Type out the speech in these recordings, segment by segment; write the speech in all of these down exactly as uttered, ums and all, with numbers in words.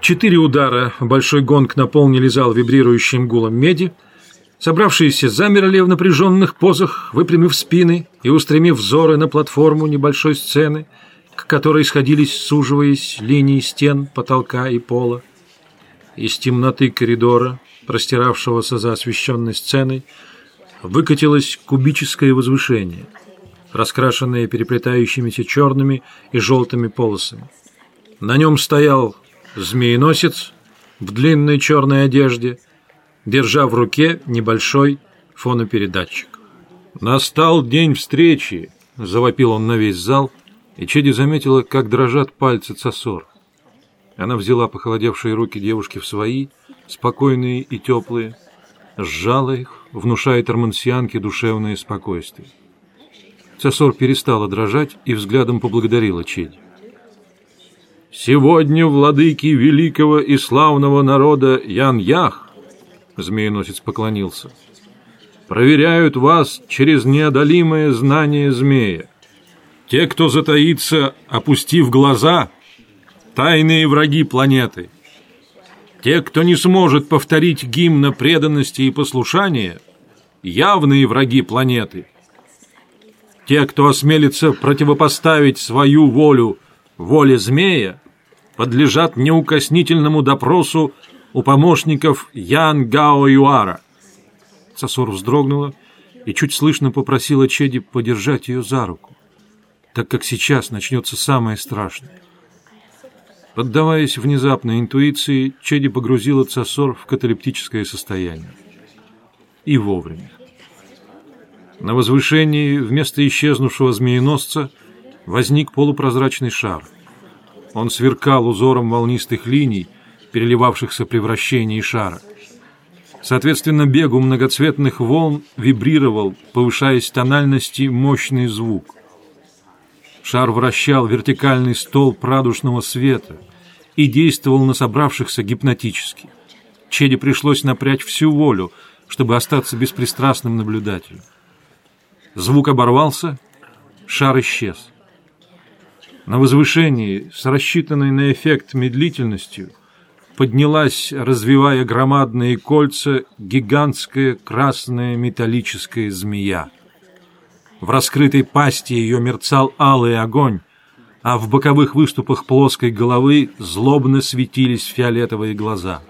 четыре удара большой гонг наполнили зал вибрирующим гулом меди. Собравшиеся замерли в напряженных позах, выпрямив спины и устремив взоры на платформу небольшой сцены, к которой сходились, суживаясь, линии стен, потолка и пола. Из темноты коридора, простиравшегося за освещенной сценой, выкатилось кубическое возвышение, раскрашенное переплетающимися черными и желтыми полосами. На нем стоял змееносец в длинной черной одежде, держа в руке небольшой фонопередатчик. «Настал день встречи!» — завопил он на весь зал, и Чеди заметила, как дрожат пальцы Цасор. Она взяла похолодевшие руки девушки в свои, спокойные и теплые, сжала их, внушая тормансианке душевное спокойствие. Цасор перестала дрожать и взглядом поблагодарила Чеди. «Сегодня владыки великого и славного народа Ян-Ях», — змееносец поклонился, — «проверяют вас через неодолимое знание змея. Те, кто затаится, опустив глаза, тайные враги планеты. Те, кто не сможет повторить гимна преданности и послушания, явные враги планеты. Те, кто осмелится противопоставить свою волю воле змея, подлежат неукоснительному допросу у помощников Ян Гао Юара». Цасор вздрогнула и чуть слышно попросила Чеди подержать ее за руку, так как сейчас начнется самое страшное. Поддаваясь внезапной интуиции, Чеди погрузила Цасор в каталептическое состояние. И вовремя. На возвышении вместо исчезнувшего змееносца возник полупрозрачный шар. Он сверкал узором волнистых линий, переливавшихся при вращении шара. Соответственно, бегу многоцветных волн вибрировал, повышаясь тональности, мощный звук. Шар вращал вертикальный столб радужного света и действовал на собравшихся гипнотически. Чеди пришлось напрячь всю волю, чтобы остаться беспристрастным наблюдателем. Звук оборвался, шар исчез. На возвышении, с рассчитанной на эффект медлительностью, поднялась, развивая громадные кольца, гигантская красная металлическая змея. В раскрытой пасти ее мерцал алый огонь, а в боковых выступах плоской головы злобно светились фиолетовые глаза.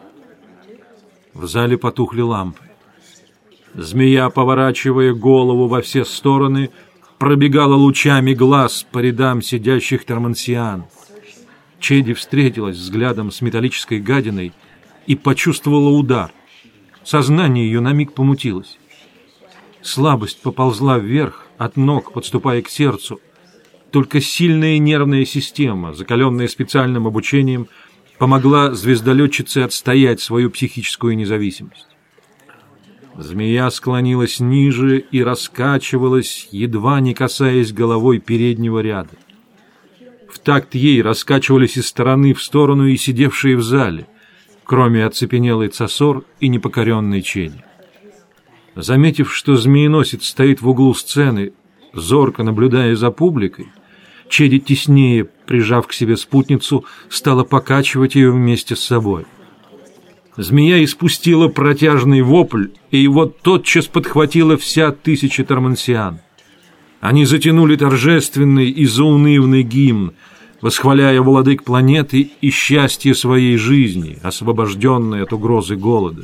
В зале потухли лампы. Змея, поворачивая голову во все стороны, пробегала лучами глаз по рядам сидящих тормансиан. Чеди встретилась взглядом с металлической гадиной и почувствовала удар. Сознание ее на миг помутилось. Слабость поползла вверх, от ног, подступая к сердцу. Только сильная нервная система, закаленная специальным обучением, помогла звездолетчице отстоять свою психическую независимость. Змея склонилась ниже и раскачивалась, едва не касаясь головой переднего ряда. В такт ей раскачивались из стороны в сторону и сидевшие в зале, кроме оцепенелой Цасор и непокоренной Чеди. Заметив, что змееносец стоит в углу сцены, зорко наблюдая за публикой, Чеди, теснее прижав к себе спутницу, стала покачивать ее вместе с собой. Змея испустила протяжный вопль, и его тотчас подхватила вся тысяча тормансиан. Они затянули торжественный и заунывный гимн, восхваляя владык планеты и счастье своей жизни, освобожденной от угрозы голода.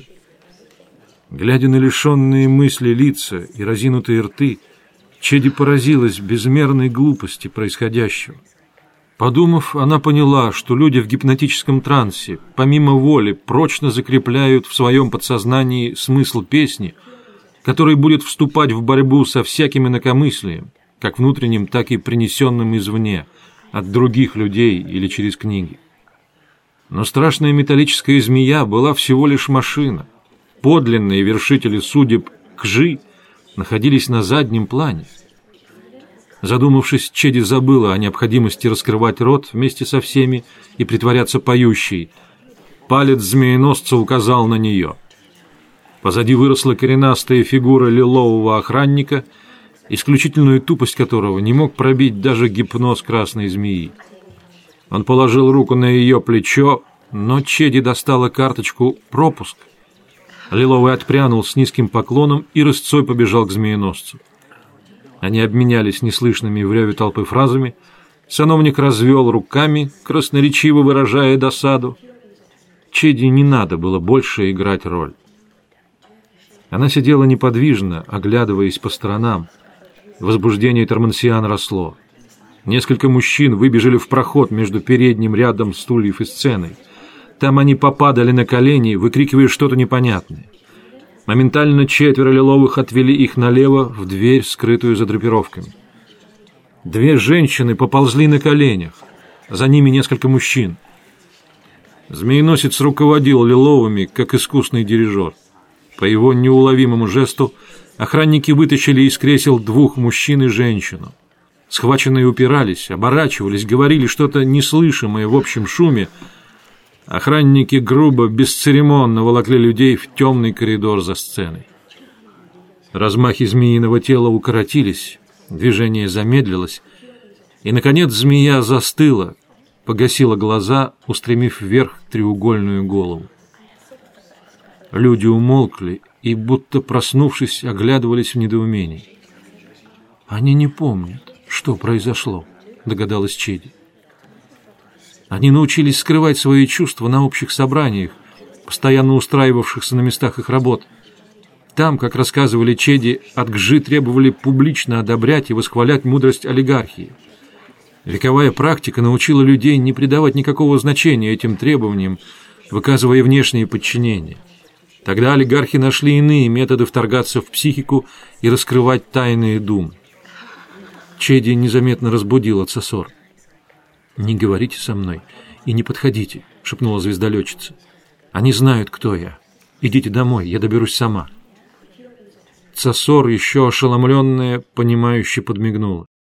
Глядя на лишенные мысли лица и разинутые рты, Чеди поразилась безмерной глупости происходящего. Подумав, она поняла, что люди в гипнотическом трансе, помимо воли, прочно закрепляют в своем подсознании смысл песни, который будет вступать в борьбу со всяким инакомыслием, как внутренним, так и принесенным извне, от других людей или через книги. Но страшная металлическая змея была всего лишь машина. Подлинные вершители судеб Кжи находились на заднем плане. Задумавшись, Чеди забыла о необходимости раскрывать рот вместе со всеми и притворяться поющей. Палец змееносца указал на нее. Позади выросла коренастая фигура лилового охранника, исключительную тупость которого не мог пробить даже гипноз красной змеи. Он положил руку на ее плечо, но Чеди достала карточку «Пропуск». Лиловый отпрянул с низким поклоном и рысцой побежал к змееносцу. Они обменялись неслышными в реве толпы фразами. Сановник развел руками, красноречиво выражая досаду. Чеди не надо было больше играть роль. Она сидела неподвижно, оглядываясь по сторонам. Возбуждение Тормансиан росло. Несколько мужчин выбежали в проход между передним рядом стульев и сценой. Там они попадали на колени, выкрикивая что-то непонятное. Моментально четверо лиловых отвели их налево в дверь, скрытую за драпировками. Две женщины поползли на коленях. За ними несколько мужчин. Змееносец руководил лиловыми, как искусный дирижер. По его неуловимому жесту охранники вытащили из кресел двух мужчин и женщину. Схваченные упирались, оборачивались, говорили что-то неслышимое в общем шуме. Охранники грубо, бесцеремонно волокли людей в темный коридор за сценой. Размахи змеиного тела укоротились, движение замедлилось, и, наконец, змея застыла, погасила глаза, устремив вверх треугольную голову. Люди умолкли и, будто проснувшись, оглядывались в недоумении. «Они не помнят, что произошло», — догадалась Чеди. Они научились скрывать свои чувства на общих собраниях, постоянно устраивавшихся на местах их работ. Там, как рассказывали Чеди, от Гжи требовали публично одобрять и восхвалять мудрость олигархии. Вековая практика научила людей не придавать никакого значения этим требованиям, выказывая внешнее подчинение. Тогда олигархи нашли иные методы вторгаться в психику и раскрывать тайные думы. Чеди незаметно разбудила Цесор. «Не говорите со мной и не подходите», — шепнула звездолетчица. «Они знают, кто я. Идите домой, я доберусь сама». Цесор, еще ошеломленная, понимающе подмигнула.